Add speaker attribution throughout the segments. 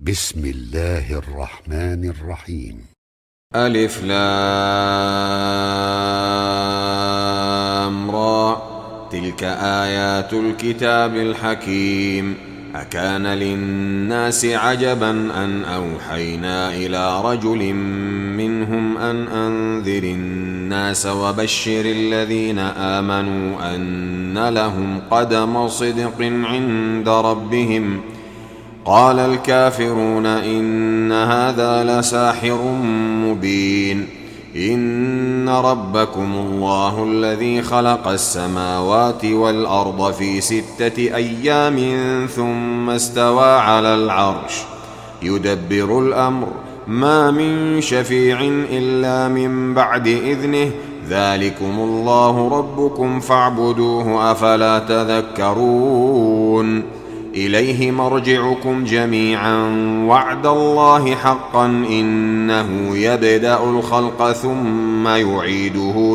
Speaker 1: بسم الله الرحمن الرحيم.
Speaker 2: ألف لام را. تلك آيات الكتاب الحكيم. أكان للناس عجبا أن أوحينا إلى رجل منهم أن أنذر الناس وبشر الذين آمنوا أن لهم قدم صدق عند ربهم. قال الكافرون إن هذا لساحر مبين. إن ربكم الله الذي خلق السماوات والأرض في 6 أيام ثم استوى على العرش يدبر الأمر ما من شفيع إلا من بعد إذنه ذلكم الله ربكم فاعبدوه أفلا تذكرون. إليه مرجعكم جميعا وعد الله حقا إنه يبدأ الخلق ثم يعيده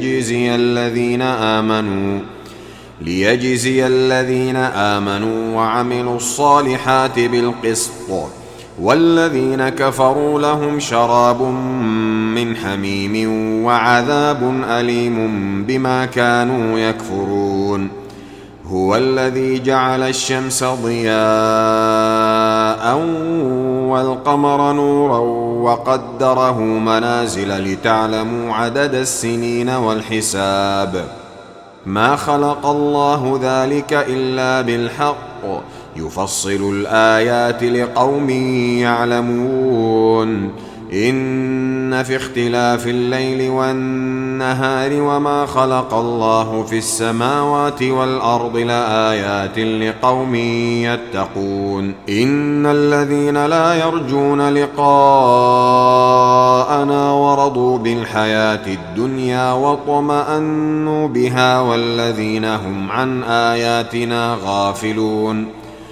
Speaker 2: ليجزي الذين آمنوا وعملوا الصالحات بالقسط والذين كفروا لهم شراب من حميم وعذاب أليم بما كانوا يكفرون. هو الذي جعل الشمس ضياء والقمر نورا وقدره منازل لتعلموا عدد السنين والحساب. ما خلق الله ذلك إلا بالحق يفصل الآيات لقوم يعلمون. إن في اختلاف الليل والنهار وما خلق الله في السماوات والأرض لآيات لقوم يتقون. إن الذين لا يرجون لقاءنا ورضوا بالحياة الدنيا واطمأنوا بها والذين هم عن آياتنا غافلون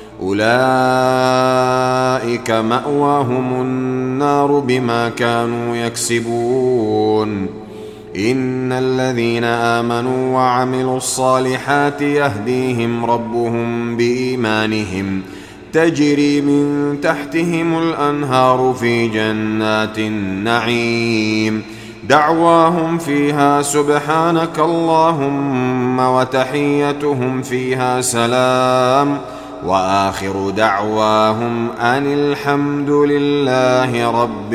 Speaker 2: أولئك مأواهم النار بما كانوا يكسبون. إن الذين آمنوا وعملوا الصالحات يهديهم ربهم بإيمانهم تجري من تحتهم الأنهار في جنات النعيم دعواهم فيها سبحانك اللهم وتحيتهم فيها سلام وآخر دعواهم أن الحمد لله رب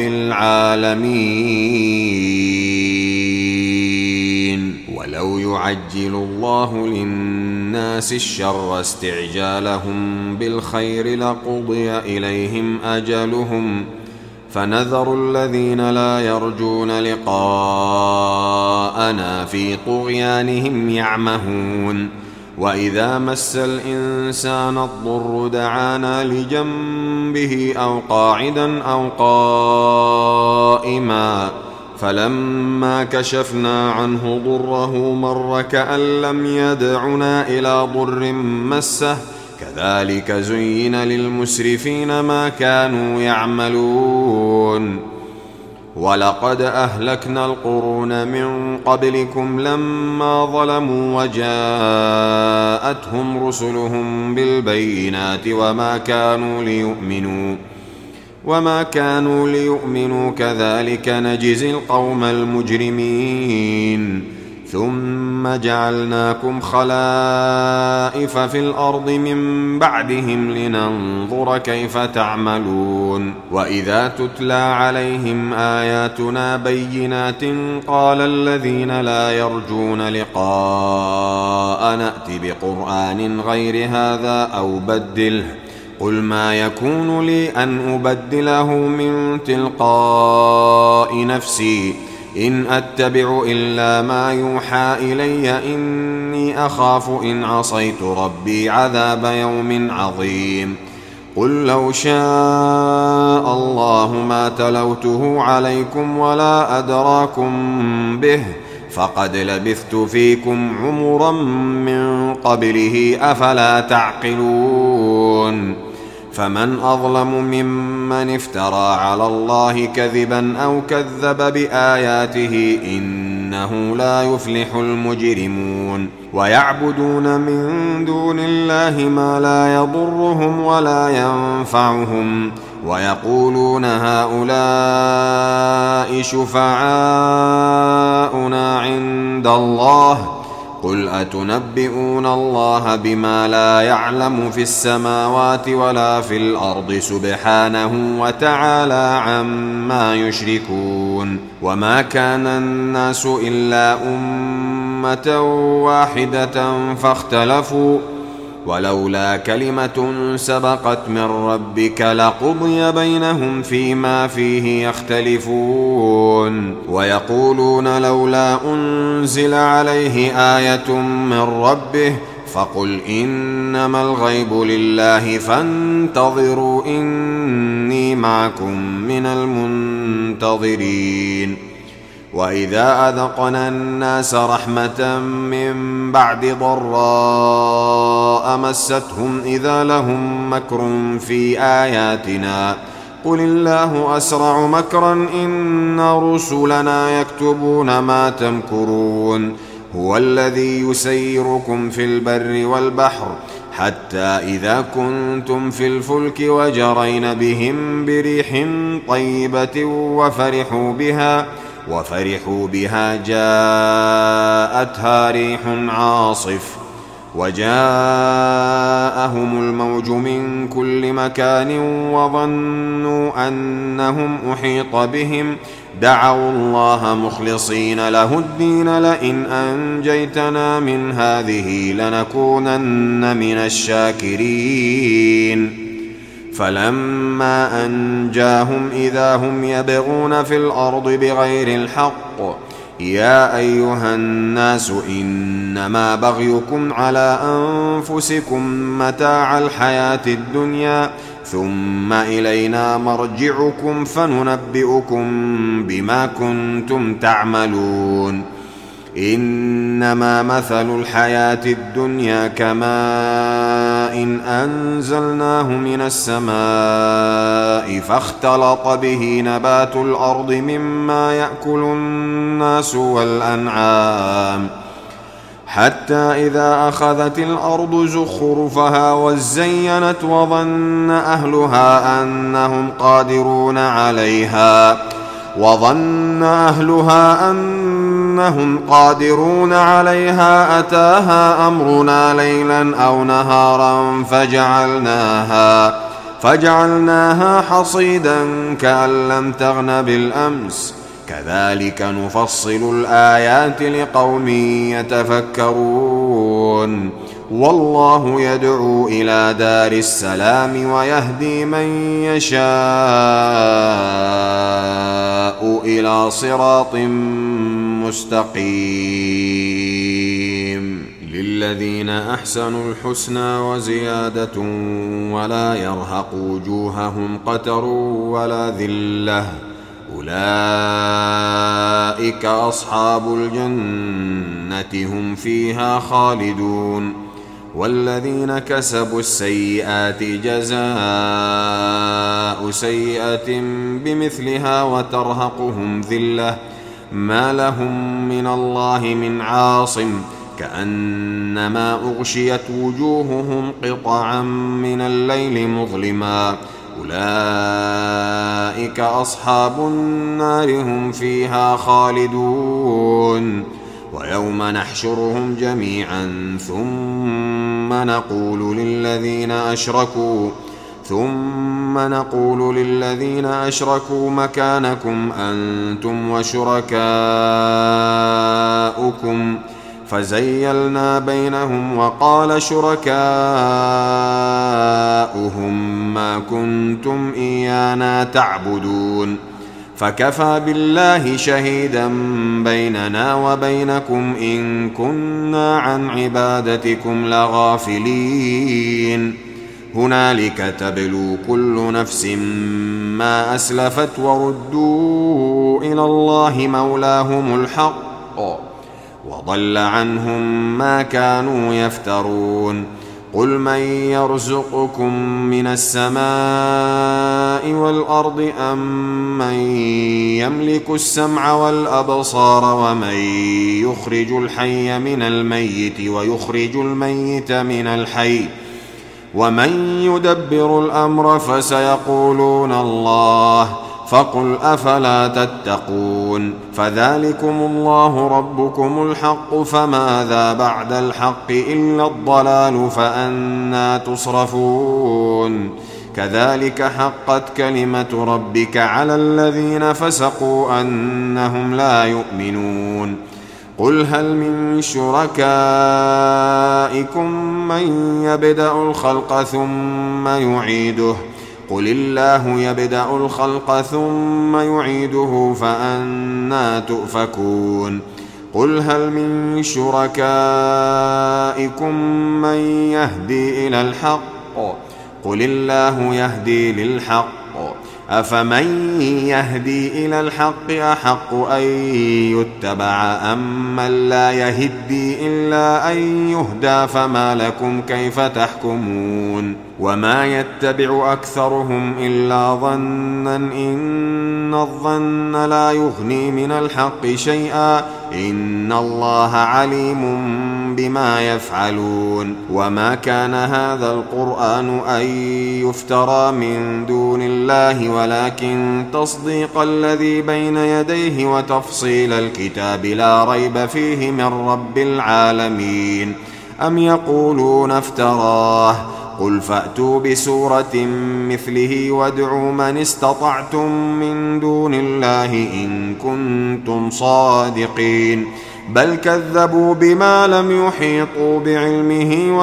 Speaker 2: العالمين. ولو يعجل الله للناس الشر استعجالهم بالخير لقضي إليهم أجلهم فنذر الذين لا يرجون لقاءنا في طغيانهم يعمهون. وإذا مس الإنسان الضر دعانا لجنبه أو قاعدا أو قائما فلما كشفنا عنه ضره مر كأن لم يدعنا إلى ضر مسه كذلك زين للمسرفين ما كانوا يعملون. ولقد أهلكنا القرون من قبلكم لما ظلموا وجاءتهم رسلهم بالبينات وما كانوا ليؤمنوا كذلك نجزي القوم المجرمين. ثم جعلناكم خلائف في الأرض من بعدهم لننظر كيف تعملون. وإذا تتلى عليهم آياتنا بينات قال الذين لا يرجون لقاء نأت بقرآن غير هذا أو بدله قل ما يكون لي أن أبدله من تلقاء نفسي إن أتبع إلا ما يوحى إلي إني أخاف إن عصيت ربي عذاب يوم عظيم. قل لو شاء الله ما تلوته عليكم ولا أدراكم به فقد لبثت فيكم عمرا من قبله أفلا تعقلون. فمن أظلم ممن افترى على الله كذبا أو كذب بآياته إنه إنه لا يفلح المجرمون ويعبدون من دون الله ما لا يضرهم ولا ينفعهم ويقولون هؤلاء شفعاؤنا عند الله قل أتنبئون الله بما لا يعلم في السماوات ولا في الأرض سبحانه وتعالى عما يشركون وما كان الناس إلا أمة واحدة فاختلفوا ولولا كلمة سبقت من ربك لقضي بينهم فيما فيه يختلفون ويقولون لولا أنزل عليه آية من ربه فقل إنما الغيب لله فانتظروا إني معكم من المنتظرين وإذا أذقنا الناس رحمة من بعد ضراء مستهم إذا لهم مكر في آياتنا قل الله أسرع مكرا إن رسلنا يكتبون ما تمكرون هو الذي يسيركم في البر والبحر حتى إذا كنتم في الفلك وجرين بهم بريح طيبة وفرحوا بها جاءتها ريح عاصف وجاءهم الموج من كل مكان وظنوا أنهم أحيط بهم دعوا الله مخلصين له الدين لئن أنجيتنا من هذه لنكونن من الشاكرين فلما أنجاهم إذا هم يبغون في الأرض بغير الحق يا أيها الناس إنما بغيكم على أنفسكم متاع الحياة الدنيا ثم إلينا مرجعكم فننبئكم بما كنتم تعملون إنما مثل الحياة الدنيا كماء أنزلناه من السماء فاختلط به نبات الأرض مما يأكل الناس والأنعام حتى إذا أخذت الأرض زخرفها وزينت وظن أهلها أنهم قادرون عليها أتاها أمرنا ليلا أو نهارا فجعلناها حصيدا كأن لم تغن بالأمس كذلك نفصل الآيات لقوم يتفكرون والله يدعو إلى دار السلام ويهدي من يشاء إلى صراط مستقيم للذين أحسنوا الحسنى وزيادة ولا يرهق وجوههم قتر ولا ذلة أولئك أصحاب الجنة هم فيها خالدون والذين كسبوا السيئات جزاء سيئة بمثلها وترهقهم ذلة ما لهم من الله من عاصم كأنما أغشيت وجوههم قطعا من الليل مظلما أولئك أصحاب النار هم فيها خالدون ويوم نحشرهم جميعا ثم نقول للذين أشركوا مكانكم أنتم وشركاؤكم فزيلنا بينهم وقال شركاؤهم ما كنتم إيانا تعبدون فكفى بالله شهيدا بيننا وبينكم إن كنا عن عبادتكم لغافلين هنالك تبلو كل نفس ما أسلفت وردوا إلى الله مولاهم الحق وضل عنهم ما كانوا يفترون قل من يرزقكم من السماء السماء والأرض أمن يملك السمع والأبصار ومن يخرج الحي من الميت ويخرج الميت من الحي ومن يدبر الأمر فسيقولون الله فقل أفلا تتقون فذلكم الله ربكم الحق فماذا بعد الحق إلا الضلال فأنى تصرفون كذلك حقت كلمة ربك على الذين فسقوا أنهم لا يؤمنون قل هل من شركائكم من يبدأ الخلق ثم يعيده قل الله يبدأ الخلق ثم يعيده فأنى تؤفكون قل هل من شركائكم من يهدي إلى الحق قل الله يهدي للحق أفمن يهدي إلى الحق أحق أن يتبع أم من لا يهدي إلا أن يهدى فما لكم كيف تحكمون وما يتبع أكثرهم إلا ظنا إن الظن لا يغني من الحق شيئا إن الله عليم بما يفعلون وما كان هذا القرآن أن يفترى من دون الله ولكن تصديق الذي بين يديه وتفصيل الكتاب لا ريب فيه من رب العالمين أم يقولون افتراه قل فأتوا بسورة مثله وادعوا من استطعتم من دون الله إن كنتم صادقين بل كذبوا بما لم يحيطوا بعلمه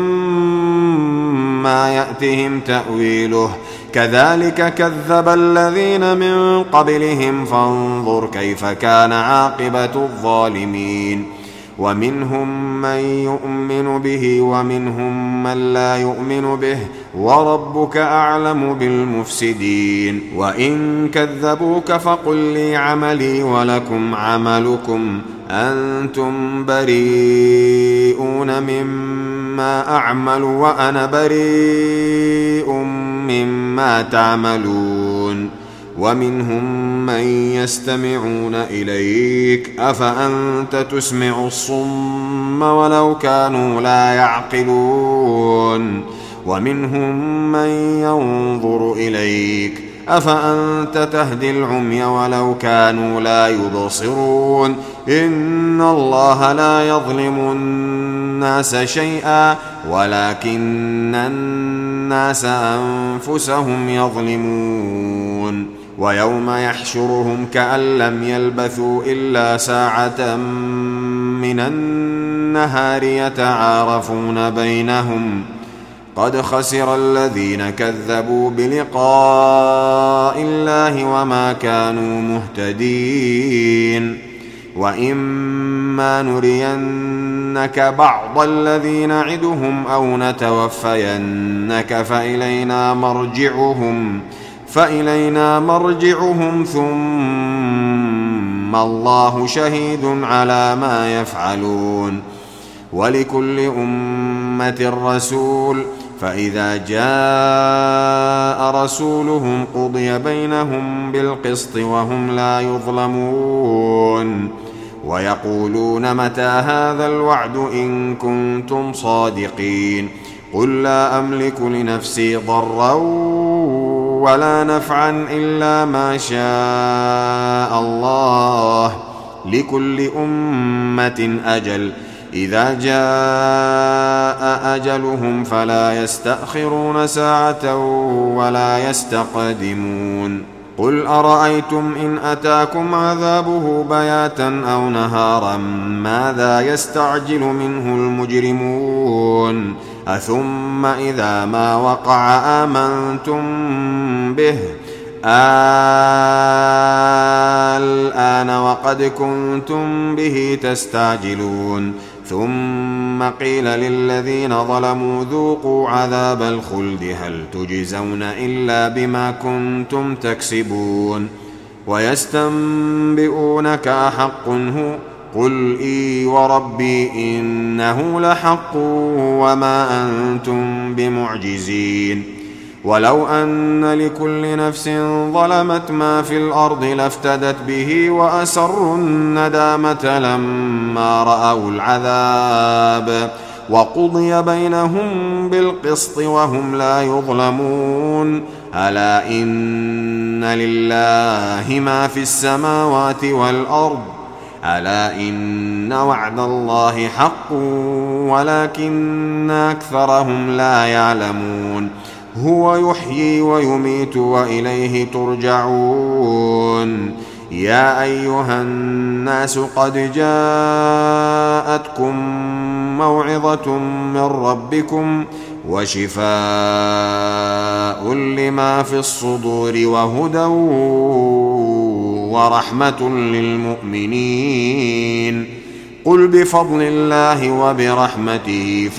Speaker 2: ولما يأتهم تأويله كذلك كذب الذين من قبلهم فانظر كيف كان عاقبة الظالمين ومنهم من يؤمن به ومنهم من لا يؤمن به وربك أعلم بالمفسدين وإن كذبوك فقل لي عملي ولكم عملكم أنتم بريئون مما أعمل وأنا بريء مما تعملون ومنهم من يستمعون إليك أفأنت تسمع الصم ولو كانوا لا يعقلون ومنهم من ينظر إليك أفأنت تهدي العمي ولو كانوا لا يبصرون إن الله لا يظلم الناس شيئا ولكن الناس أنفسهم يظلمون ويوم يحشرهم كأن لم يلبثوا إلا ساعة من النهار يتعارفون بينهم قد خسر الذين كذبوا بلقاء الله وما كانوا مهتدين وإما نرينك بعض الذي نعدهم أو نتوفينك فإلينا مرجعهم ثم الله شهيد على ما يفعلون ولكل أمة رسول فإذا جاء رسولهم قضي بينهم بالقسط وهم لا يظلمون ويقولون متى هذا الوعد إن كنتم صادقين قل لا أملك لنفسي ضرا ولا نفعا إلا ما شاء الله لكل أمة أجل إذا جاء أجلهم فلا يستأخرون ساعة ولا يستقدمون قل أرأيتم إن أتاكم عذابه بياتا أو نهارا ماذا يستعجل منه المجرمون أثم إذا ما وقع آمنتم به الآن وقد كنتم به تستعجلون ثم قيل للذين ظلموا ذوقوا عذاب الخلد هل تجزون إلا بما كنتم تكسبون ويستنبئونك أحق هو قل إي وربي إنه لحق وما أنتم بمعجزين ولو أن لكل نفس ظلمت ما في الأرض لافتدت به وأسروا الندامة لما رأوا العذاب وقضي بينهم بالقسط وهم لا يظلمون ألا إن لله ما في السماوات والأرض ألا إن وعد الله حق ولكن أكثرهم لا يعلمون هو يحيي ويميت وإليه ترجعون يا أيها الناس قد جاءتكم موعظة من ربكم وشفاء لما في الصدور وهدى ورحمة للمؤمنين قل بفضل الله وبرحمته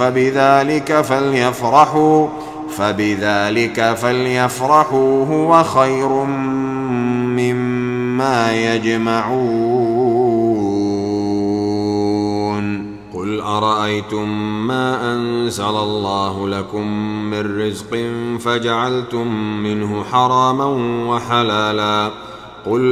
Speaker 2: فبذلك فليفرحوا هو خير مما يجمعون قل أرأيتم ما أنزل الله لكم من رزق فجعلتم منه حراما وحلالا قل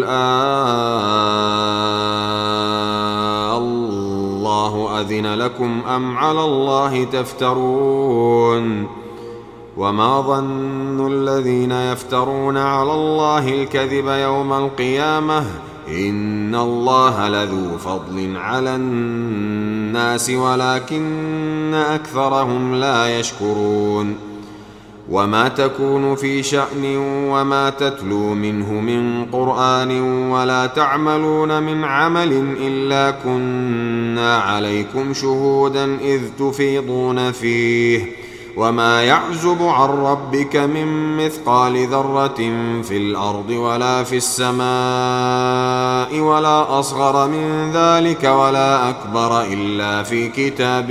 Speaker 2: الله أذن لكم أم على الله تفترون وما ظن الذين يفترون على الله الكذب يوم القيامة إن الله لذو فضل على الناس ولكن أكثرهم لا يشكرون وما تكون في شأن وما تتلو منه من قرآن ولا تعملون من عمل إلا كنا عليكم شهودا إذ تفيضون فيه وما يعزب عن ربك من مثقال ذرة في الأرض ولا في السماء ولا أصغر من ذلك ولا أكبر إلا في كتاب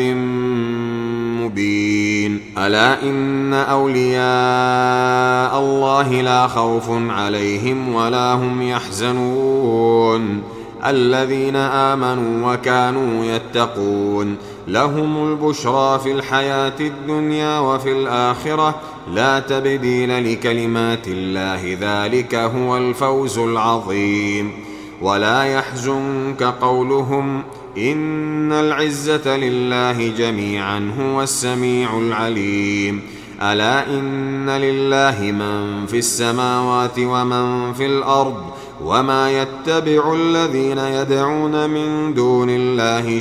Speaker 2: مبين ألا إن أولياء الله لا خوف عليهم ولا هم يحزنون الذين آمنوا وكانوا يتقون لهم البشرى في الحياة الدنيا وفي الآخرة لا تبديل لكلمات الله ذلك هو الفوز العظيم ولا يحزنك قولهم إن العزة لله جميعا هو السميع العليم ألا إن لله من في السماوات ومن في الأرض وما يتبع الذين يدعون من دون الله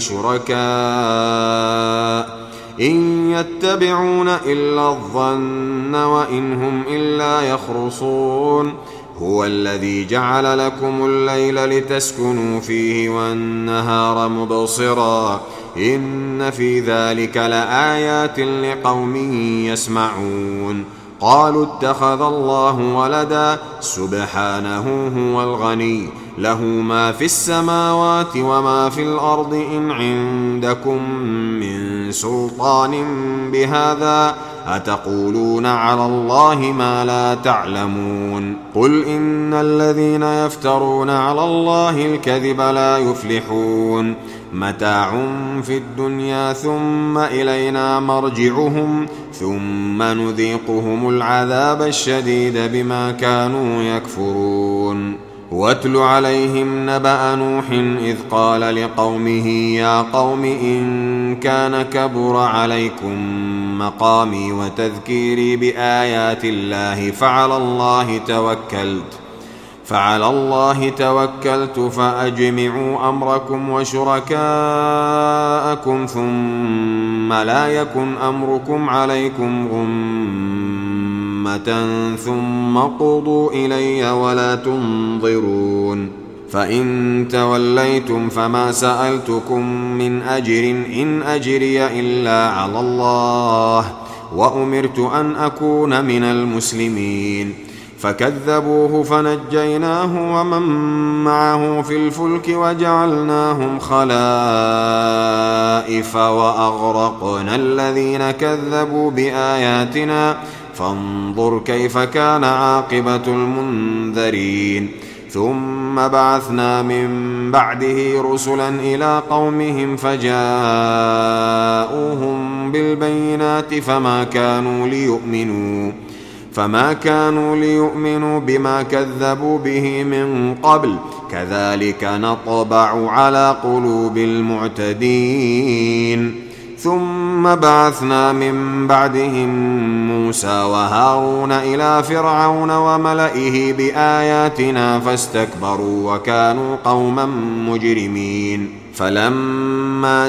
Speaker 2: شركاء إن يتبعون إلا الظن وإن هم إلا يخرصون هو الذي جعل لكم الليل لتسكنوا فيه والنهار مبصرا إن في ذلك لآيات لقوم يسمعون قالوا اتخذ الله ولدا سبحانه هو الغني له ما في السماوات وما في الأرض إن عندكم من سلطان بهذا أتقولون على الله ما لا تعلمون قل إن الذين يفترون على الله الكذب لا يفلحون متاع في الدنيا ثم إلينا مرجعهم ثم نذيقهم العذاب الشديد بما كانوا يكفرون واتل عليهم نبأ نوح إذ قال لقومه يا قوم إن كان كبر عليكم مقامي وتذكيري بآيات الله فعلى الله توكلت فأجمعوا أمركم وشركاءكم ثم لا يكن أمركم عليكم غمة ثم قضوا إلي ولا تنظرون فإن توليتم فما سألتكم من أجر إن أجري إلا على الله وأمرت أن أكون من المسلمين فكذبوه فنجيناه ومن معه في الفلك وجعلناهم خلائف وأغرقنا الذين كذبوا بآياتنا فانظر كيف كان عاقبة المنذرين ثم بعثنا من بعده رسلا إلى قومهم فجاءوهم بالبينات فما كانوا فما كانوا ليؤمنوا بما كذبوا به من قبل كذلك نطبع على قلوب المعتدين ثم بعثنا من بعدهم موسى وهارون إلى فرعون وملئه بآياتنا فاستكبروا وكانوا قوما مجرمين فلما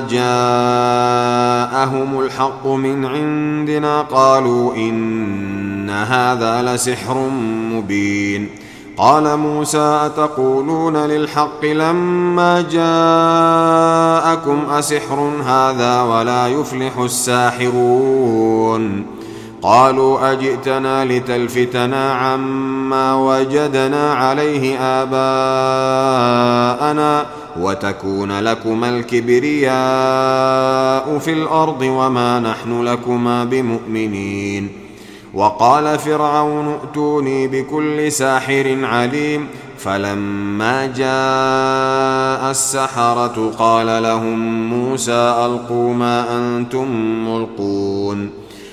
Speaker 2: جاءهم الحق من عندنا قالوا إن هذا لسحر مبين قال موسى أتقولون للحق لما جاءكم أسحر هذا ولا يفلح الساحرون قالوا أجئتنا لتلفتنا عما وجدنا عليه آباءنا وتكون لكما الكبرياء في الأرض وما نحن لكما بمؤمنين وقال فرعون ائتوني بكل ساحر عليم فلما جاء السحرة قال لهم موسى ألقوا ما أنتم ملقون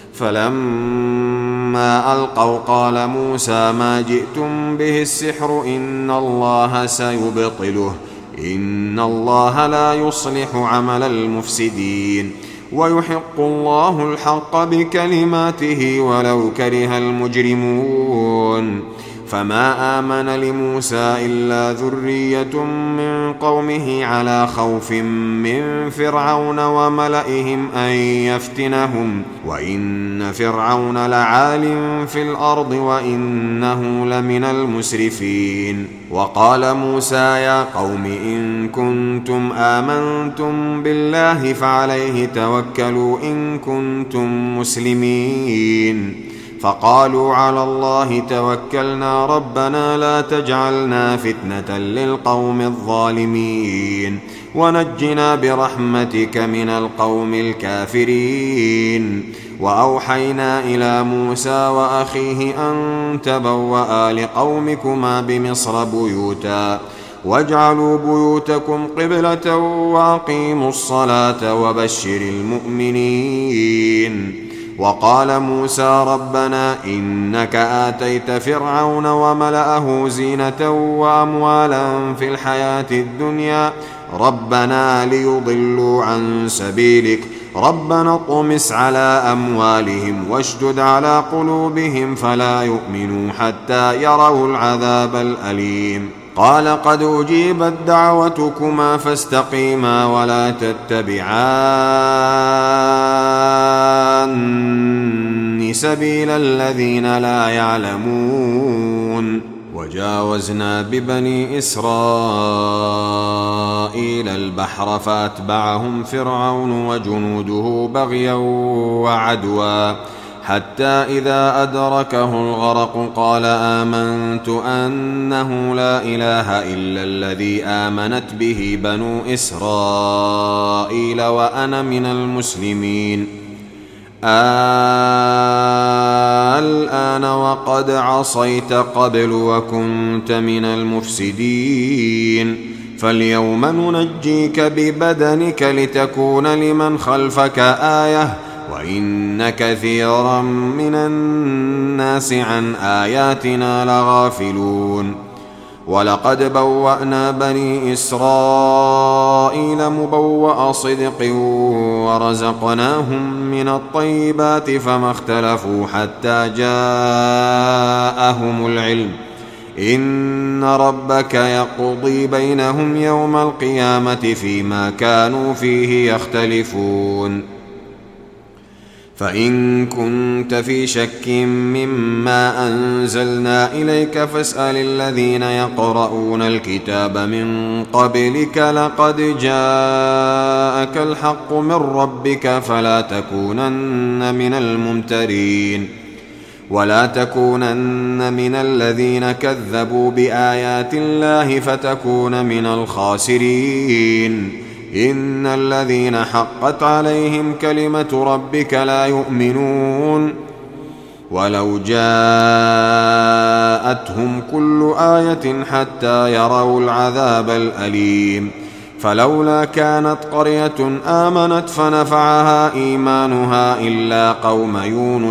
Speaker 2: فلما ألقوا قال موسى ما جئتم به السحر إن الله سيبطله إن الله لا يصلح عمل المفسدين ويحق الله الحق بكلماته ولو كره المجرمون فما آمن لموسى إلا ذرية من قومه على خوف من فرعون وملئهم أن يفتنهم وإن فرعون لعال في الأرض وإنه لمن المسرفين وقال موسى يا قوم إن كنتم آمنتم بالله فعليه توكلوا إن كنتم مسلمين فقالوا على الله توكلنا ربنا لا تجعلنا فتنة للقوم الظالمين ونجنا برحمتك من القوم الكافرين وأوحينا إلى موسى وأخيه أن تبوأ لقومكما بمصر بيوتا واجعلوا بيوتكم قبلة وأقيموا الصلاة وبشر المؤمنين وقال موسى ربنا إنك آتيت فرعون وملأه زينة وأموالا في الحياة الدنيا ربنا ليضلوا عن سبيلك ربنا اطمس على أموالهم واشدد على قلوبهم فلا يؤمنوا حتى يروا العذاب الأليم قال قد أجيبت دعوتكما فاستقيما ولا تتبعان سبيل الذين لا يعلمون وجاوزنا ببني إسرائيل البحر فأتبعهم فرعون وجنوده بغيا وعدوا حتى إذا أدركه الغرق قال آمنت أنه لا إله إلا الذي آمنت به بنو إسرائيل وأنا من المسلمين الآن وقد عصيت قبل وكنت من المفسدين فاليوم ننجيك ببدنك لتكون لمن خلفك آية وإن كثيرا من الناس عن آياتنا لغافلون ولقد بوأنا بني إسرائيل مبوأ صدق ورزقناهم من الطيبات فما اختلفوا حتى جاءهم العلم إن ربك يقضي بينهم يوم القيامة فيما كانوا فيه يختلفون فإن كنت في شك مما أنزلنا إليك فاسأل الذين يقرؤون الكتاب من قبلك لقد جاءك الحق من ربك فلا تكونن من الممترين ولا تكونن من الذين كذبوا بآيات الله فتكون من الخاسرين إن الذين حقت عليهم كلمة ربك لا يؤمنون ولو جاءتهم كل آية حتى يروا العذاب الأليم فلولا كانت قرية آمنت فنفعها إيمانها إلا قوم يونس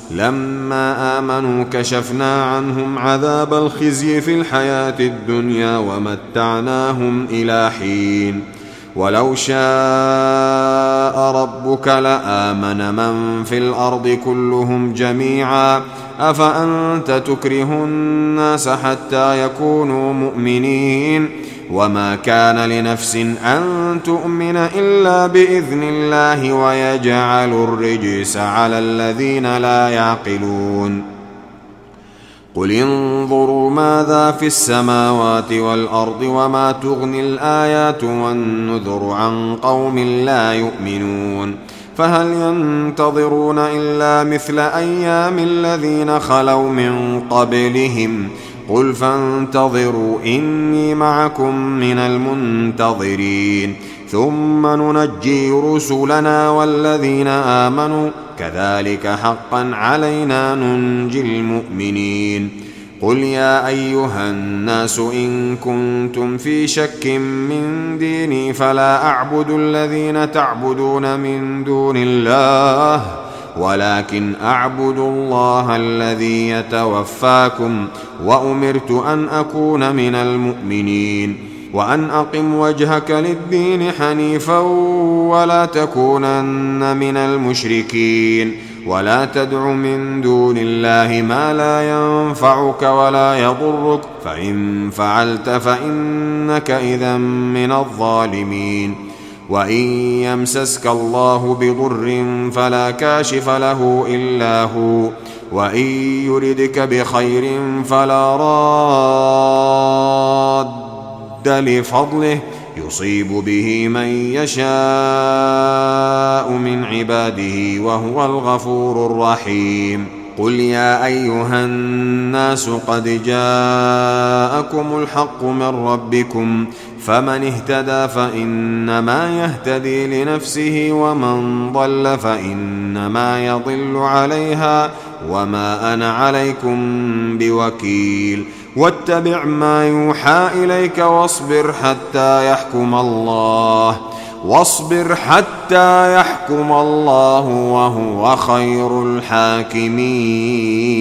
Speaker 2: لما آمنوا كشفنا عنهم عذاب الخزي في الحياة الدنيا ومتعناهم إلى حين ولو شاء ربك لآمن من في الأرض كلهم جميعا أفأنت تكره الناس حتى يكونوا مؤمنين وما كان لنفس أن تؤمن إلا بإذن الله ويجعل الرجس على الذين لا يعقلون قل انظروا ماذا في السماوات والأرض وما تغني الآيات والنذر عن قوم لا يؤمنون فهل ينتظرون إلا مثل أيام الذين خلوا من قبلهم قل فانتظروا إني معكم من المنتظرين ثم ننجي رسلنا والذين آمنوا كذلك حقا علينا ننجي المؤمنين قل يا أيها الناس إن كنتم في شك من ديني فلا أعبد الذين تعبدون من دون الله ولكن أعبد الله الذي يتوفاكم وأمرت أن أكون من المؤمنين وأن أقم وجهك للدين حنيفا ولا تكونن من المشركين ولا تدع من دون الله ما لا ينفعك ولا يضرك فإن فعلت فإنك إذا من الظالمين وإن يمسسك الله بضر فلا كاشف له إلا هو وإن يردك بخير فلا راد لفضله يصيب به من يشاء من عباده وهو الغفور الرحيم قل يا أيها الناس قد جاءكم الحق من ربكم فمن اهتدى فإنما يهتدي لنفسه ومن ضل فإنما يضل عليها وما أنا عليكم بوكيل واتبع ما يوحى إليك واصبر حتى يحكم الله وهو خير الحاكمين.